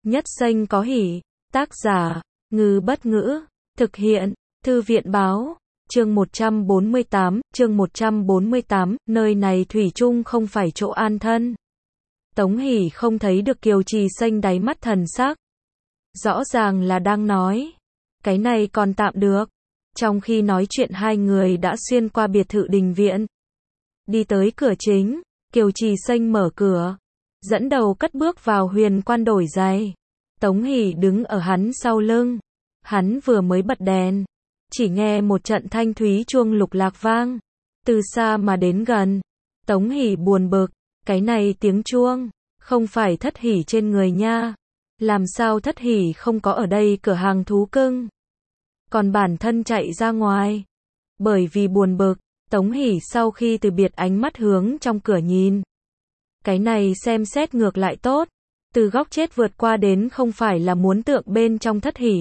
Nhất xanh có hỉ. Tác giả, Ngư Bất Ngữ. Thực hiện, Thư viện Báo. Chương 148, nơi này thủy chung không phải chỗ an thân. Tống Hỷ không thấy được Kiều Trì Xanh đáy mắt thần sắc. Rõ ràng là đang nói. Cái này còn tạm được. Trong khi nói chuyện hai người đã xuyên qua biệt thự đình viện. Đi tới cửa chính, Kiều Trì Xanh mở cửa. Dẫn đầu cất bước vào huyền quan đổi giày. Tống Hỷ đứng ở hắn sau lưng. Hắn vừa mới bật đèn. Chỉ nghe một trận thanh thúy chuông lục lạc vang. Từ xa mà đến gần. Tống Hỷ buồn bực. Cái này tiếng chuông. Không phải Thất Hỷ trên người nha. Làm sao Thất Hỷ không có ở đây cửa hàng thú cưng. Còn bản thân chạy ra ngoài. Bởi vì buồn bực, Tống Hỷ sau khi từ biệt ánh mắt hướng trong cửa nhìn. Cái này xem xét ngược lại tốt. Từ góc chết vượt qua đến không phải là muốn tượng bên trong Thất Hỷ.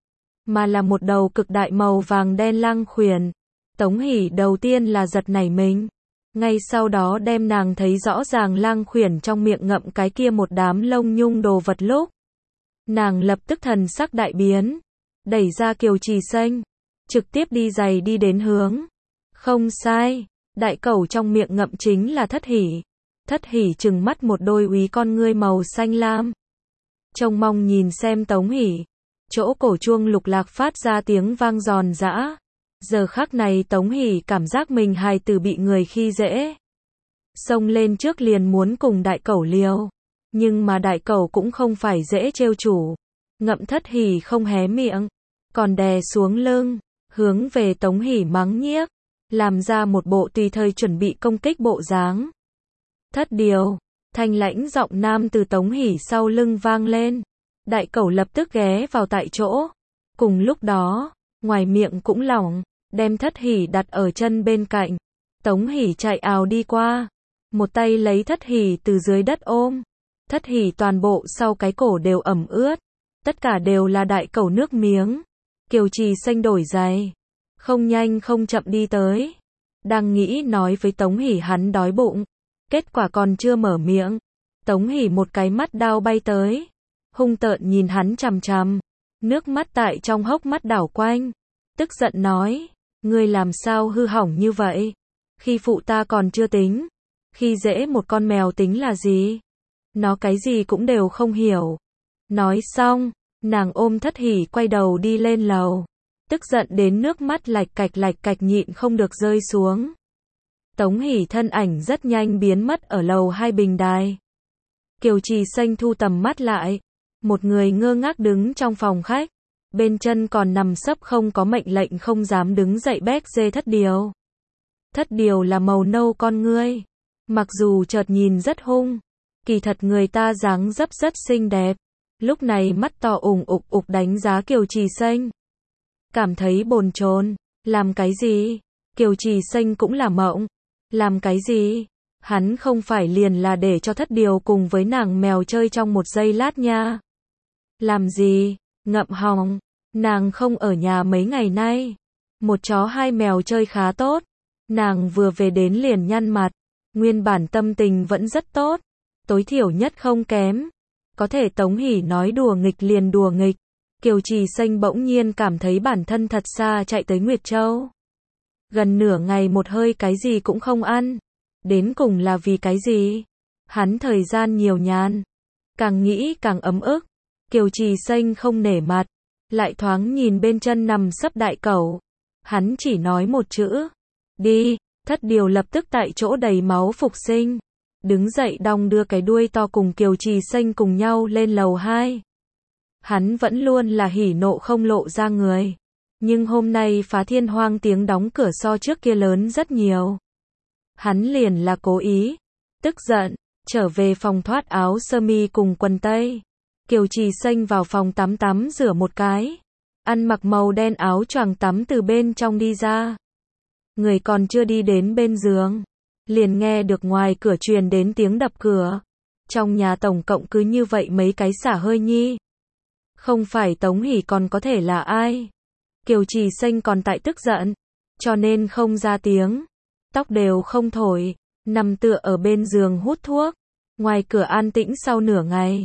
Mà là một đầu cực đại màu vàng đen lang khuyển. Tống Hỷ đầu tiên là giật nảy mình. Ngay sau đó đem nàng thấy rõ ràng lang khuyển trong miệng ngậm cái kia một đám lông nhung đồ vật lúc. Nàng lập tức thần sắc đại biến. Đẩy ra Kiều Trì Xanh. Trực tiếp đi giày đi đến hướng. Không sai. Đại cẩu trong miệng ngậm chính là Thất Hỷ. Thất Hỷ trừng mắt một đôi úy con ngươi màu xanh lam. Trông mong nhìn xem Tống Hỷ. Chỗ cổ chuông lục lạc phát ra tiếng vang giòn giã. Giờ khắc này Tống Hỷ cảm giác mình hài tử bị người khi dễ. Xông lên trước liền muốn cùng đại cẩu liều. Nhưng mà đại cẩu cũng không phải dễ trêu chủ. Ngậm Thất Hỷ không hé miệng. Còn đè xuống lưng. Hướng về Tống Hỷ mắng nhiếc. Làm ra một bộ tùy thời chuẩn bị công kích bộ dáng. Thất điều. Thanh lãnh giọng nam từ Tống Hỷ sau lưng vang lên. Đại cẩu lập tức ghé vào tại chỗ. Cùng lúc đó, ngoài miệng cũng lỏng, đem Thất Hỷ đặt ở chân bên cạnh. Tống Hỷ chạy ào đi qua. Một tay lấy Thất Hỷ từ dưới đất ôm. Thất Hỷ toàn bộ sau cái cổ đều ẩm ướt. Tất cả đều là đại cẩu nước miếng. Kiều Trì Xanh đổi giày. Không nhanh không chậm đi tới. Đang nghĩ nói với Tống Hỷ hắn đói bụng. Kết quả còn chưa mở miệng. Tống Hỷ một cái mắt đao bay tới. Hung tợn nhìn hắn chằm chằm. Nước mắt tại trong hốc mắt đảo quanh. Tức giận nói. Ngươi làm sao hư hỏng như vậy? Khi phụ ta còn chưa tính. Khi dễ một con mèo tính là gì? Nó cái gì cũng đều không hiểu. Nói xong, nàng ôm Thất Hỷ quay đầu đi lên lầu. Tức giận đến nước mắt lạch cạch nhịn không được rơi xuống. Tống Hỷ thân ảnh rất nhanh biến mất ở lầu 2 bình đài. Kiều Trì Xanh thu tầm mắt lại. Một người ngơ ngác đứng trong phòng khách. Bên chân còn nằm sấp không có mệnh lệnh không dám đứng dậy béc dê Thất điều. Thất điều là màu nâu con ngươi. Mặc dù chợt nhìn rất hung. Kỳ thật người ta dáng dấp rất xinh đẹp. Lúc này mắt to ục đánh giá Kiều Trì Xanh. Cảm thấy bồn chồn. Làm cái gì? Kiều Trì Xanh cũng là mộng. Làm cái gì? Hắn không phải liền là để cho Thất điều cùng với nàng mèo chơi trong một giây lát nha. Làm gì? Ngậm họng. Nàng không ở nhà mấy ngày nay. Một chó hai mèo chơi khá tốt. Nàng vừa về đến liền nhăn mặt. Nguyên bản tâm tình vẫn rất tốt. Tối thiểu nhất không kém. Có thể Tống Hỷ nói đùa nghịch liền đùa nghịch. Kiều Trì Xanh bỗng nhiên cảm thấy bản thân thật xa chạy tới Nguyệt Châu. Gần nửa ngày một hơi cái gì cũng không ăn. Đến cùng là vì cái gì? Hắn thời gian nhiều nhàn. Càng nghĩ càng ấm ức. Kiều Trì Xanh không nể mặt. Lại thoáng nhìn bên chân nằm sấp đại cẩu. Hắn chỉ nói một chữ. Đi. Thất điều lập tức tại chỗ đầy máu phục sinh. Đứng dậy đong đưa cái đuôi to cùng Kiều Trì Xanh cùng nhau lên lầu 2. Hắn vẫn luôn là hỉ nộ không lộ ra người. Nhưng hôm nay Phá Thiên Hoang tiếng đóng cửa so trước kia lớn rất nhiều. Hắn liền là cố ý. Tức giận. Trở về phòng thoát áo sơ mi cùng quần tây. Kiều Trì Xanh vào phòng tắm rửa một cái. Ăn mặc màu đen áo choàng tắm từ bên trong đi ra. Người còn chưa đi đến bên giường. Liền nghe được ngoài cửa truyền đến tiếng đập cửa. Trong nhà tổng cộng cứ như vậy mấy cái xả hơi nhi. Không phải Tống Hỷ còn có thể là ai. Kiều Trì Xanh còn tại tức giận. Cho nên không ra tiếng. Tóc đều không thổi. Nằm tựa ở bên giường hút thuốc. Ngoài cửa an tĩnh sau nửa ngày.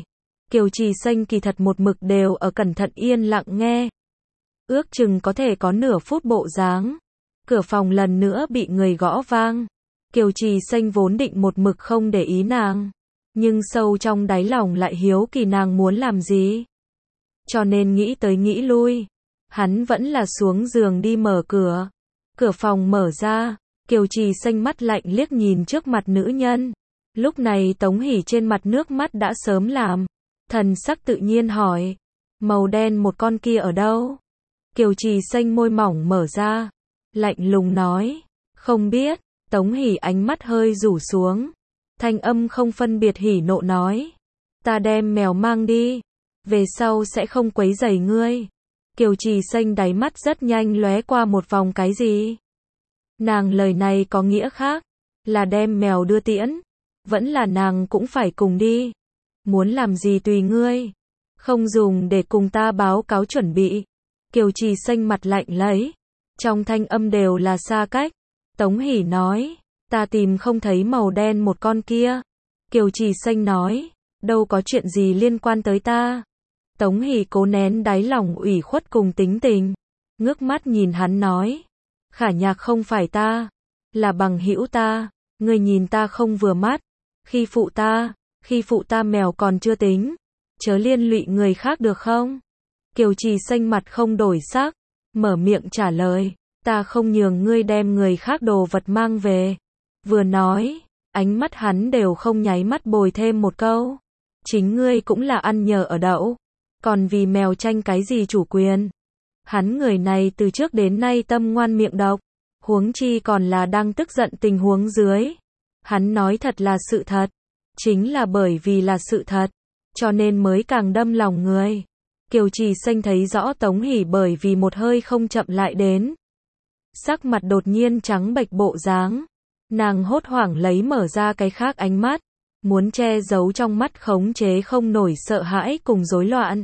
Kiều Trì Xanh kỳ thật một mực đều ở cẩn thận yên lặng nghe. Ước chừng có thể có nửa phút bộ dáng. Cửa phòng lần nữa bị người gõ vang. Kiều Trì Xanh vốn định một mực không để ý nàng. Nhưng sâu trong đáy lòng lại hiếu kỳ nàng muốn làm gì. Cho nên nghĩ tới nghĩ lui. Hắn vẫn là xuống giường đi mở cửa. Cửa phòng mở ra. Kiều Trì Xanh mắt lạnh liếc nhìn trước mặt nữ nhân. Lúc này Tống Hỷ trên mặt nước mắt đã sớm làm. Thần sắc tự nhiên hỏi. Màu đen một con kia ở đâu? Kiều Trì Xanh môi mỏng mở ra. Lạnh lùng nói. Không biết. Tống Hỷ ánh mắt hơi rủ xuống. Thanh âm không phân biệt hỉ nộ nói. Ta đem mèo mang đi. Về sau sẽ không quấy rầy ngươi. Kiều Trì Xanh đáy mắt rất nhanh lóe qua một vòng cái gì? Nàng lời này có nghĩa khác. Là đem mèo đưa tiễn. Vẫn là nàng cũng phải cùng đi. Muốn làm gì tùy ngươi. Không dùng để cùng ta báo cáo chuẩn bị. Kiều Trì Xanh mặt lạnh lấy. Trong thanh âm đều là xa cách. Tống Hỷ nói. Ta tìm không thấy màu đen một con kia. Kiều Trì Xanh nói. Đâu có chuyện gì liên quan tới ta. Tống Hỷ cố nén đáy lòng ủy khuất cùng tính tình. Ngước mắt nhìn hắn nói. Khả Nhạc không phải ta. Là bằng hữu ta. Ngươi nhìn ta không vừa mắt. Khi phụ ta mèo còn chưa tính. Chớ liên lụy người khác được không? Kiều Trì Xanh mặt không đổi sắc. Mở miệng trả lời. Ta không nhường ngươi đem người khác đồ vật mang về. Vừa nói. Ánh mắt hắn đều không nháy mắt bồi thêm một câu. Chính ngươi cũng là ăn nhờ ở đậu. Còn vì mèo tranh cái gì chủ quyền. Hắn người này từ trước đến nay tâm ngoan miệng độc. Huống chi còn là đang tức giận tình huống dưới. Hắn nói thật là sự thật. Chính là bởi vì là sự thật. Cho nên mới càng đâm lòng người. Kiều Trì Xanh thấy rõ Tống Hỷ bởi vì một hơi không chậm lại đến. Sắc mặt đột nhiên trắng bệch bộ dáng. Nàng hốt hoảng lấy mở ra cái khác ánh mắt. Muốn che giấu trong mắt khống chế không nổi sợ hãi cùng rối loạn.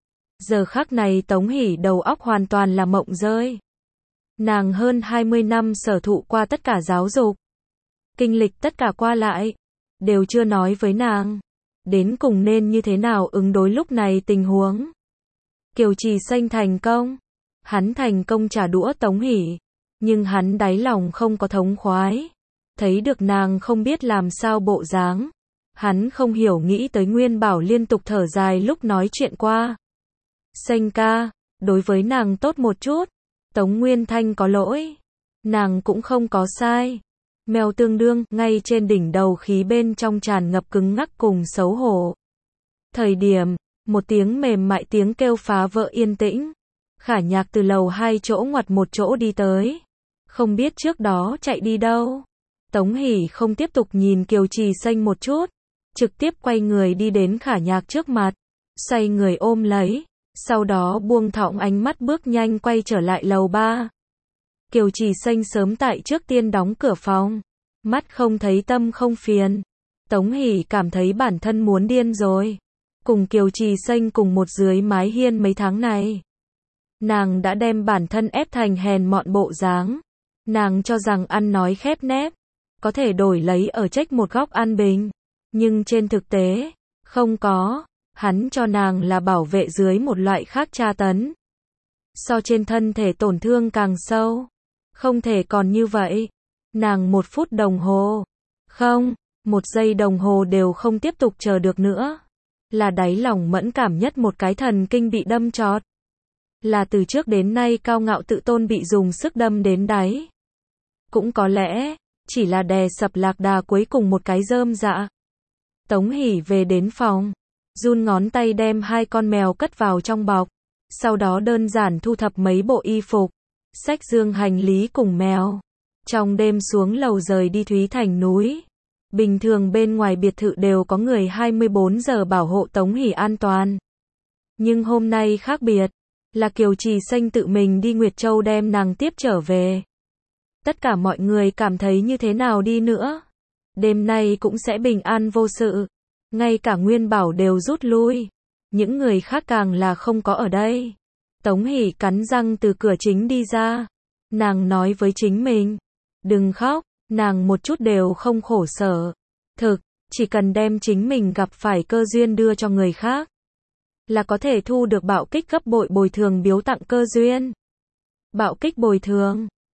Giờ khắc này Tống Hỷ đầu óc hoàn toàn là mộng rơi. Nàng hơn 20 năm sở thụ qua tất cả giáo dục. Kinh lịch tất cả qua lại. Đều chưa nói với nàng. Đến cùng nên như thế nào ứng đối lúc này tình huống. Kiều Trì Xanh thành công. Hắn thành công trả đũa Tống Hỷ. Nhưng hắn đáy lòng không có thống khoái. Thấy được nàng không biết làm sao bộ dáng. Hắn không hiểu nghĩ tới Nguyên Bảo liên tục thở dài lúc nói chuyện qua. Xanh ca, đối với nàng tốt một chút. Tống Nguyên Thanh có lỗi. Nàng cũng không có sai. Mèo tương đương, ngay trên đỉnh đầu khí bên trong tràn ngập cứng ngắc cùng xấu hổ. Thời điểm, một tiếng mềm mại tiếng kêu phá vỡ yên tĩnh. Khả Nhạc từ lầu 2 chỗ ngoặt một chỗ đi tới. Không biết trước đó chạy đi đâu. Tống Hỷ không tiếp tục nhìn Kiều Trì Xanh một chút. Trực tiếp quay người đi đến Khả Nhạc trước mặt. Xoay người ôm lấy. Sau đó buông thõng ánh mắt bước nhanh quay trở lại lầu 3. Kiều Trì Xanh sớm tại trước tiên đóng cửa phòng. Mắt không thấy tâm không phiền. Tống Hỷ cảm thấy bản thân muốn điên rồi. Cùng Kiều Trì Xanh cùng một dưới mái hiên mấy tháng này. Nàng đã đem bản thân ép thành hèn mọn bộ dáng. Nàng cho rằng ăn nói khép nép. Có thể đổi lấy ở trách một góc an bình. Nhưng trên thực tế, không có. Hắn cho nàng là bảo vệ dưới một loại khác tra tấn. So trên thân thể tổn thương càng sâu. Không thể còn như vậy. Nàng 1 phút đồng hồ. Không, 1 giây đồng hồ đều không tiếp tục chờ được nữa. Là đáy lòng mẫn cảm nhất một cái thần kinh bị đâm chọt. Là từ trước đến nay cao ngạo tự tôn bị dùng sức đâm đến đáy. Cũng có lẽ, chỉ là đè sập lạc đà cuối cùng một cái rơm dạ. Tống Hỷ về đến phòng. Run ngón tay đem 2 con mèo cất vào trong bọc. Sau đó đơn giản thu thập mấy bộ y phục. Xách dương hành lý cùng mèo. Trong đêm xuống lầu rời đi Thúy Thành núi. Bình thường bên ngoài biệt thự đều có người 24 giờ bảo hộ Tống Hỷ an toàn. Nhưng hôm nay khác biệt. Là Kiều Trì Xanh tự mình đi Nguyệt Châu đem nàng tiếp trở về. Tất cả mọi người cảm thấy như thế nào đi nữa. Đêm nay cũng sẽ bình an vô sự. Ngay cả Nguyên Bảo đều rút lui. Những người khác càng là không có ở đây. Tống Hỷ cắn răng từ cửa chính đi ra. Nàng nói với chính mình. Đừng khóc, nàng một chút đều không khổ sở. Thực, chỉ cần đem chính mình gặp phải cơ duyên đưa cho người khác. là có thể thu được bạo kích gấp bội bồi thường biếu tặng cơ duyên. Bạo kích bồi thường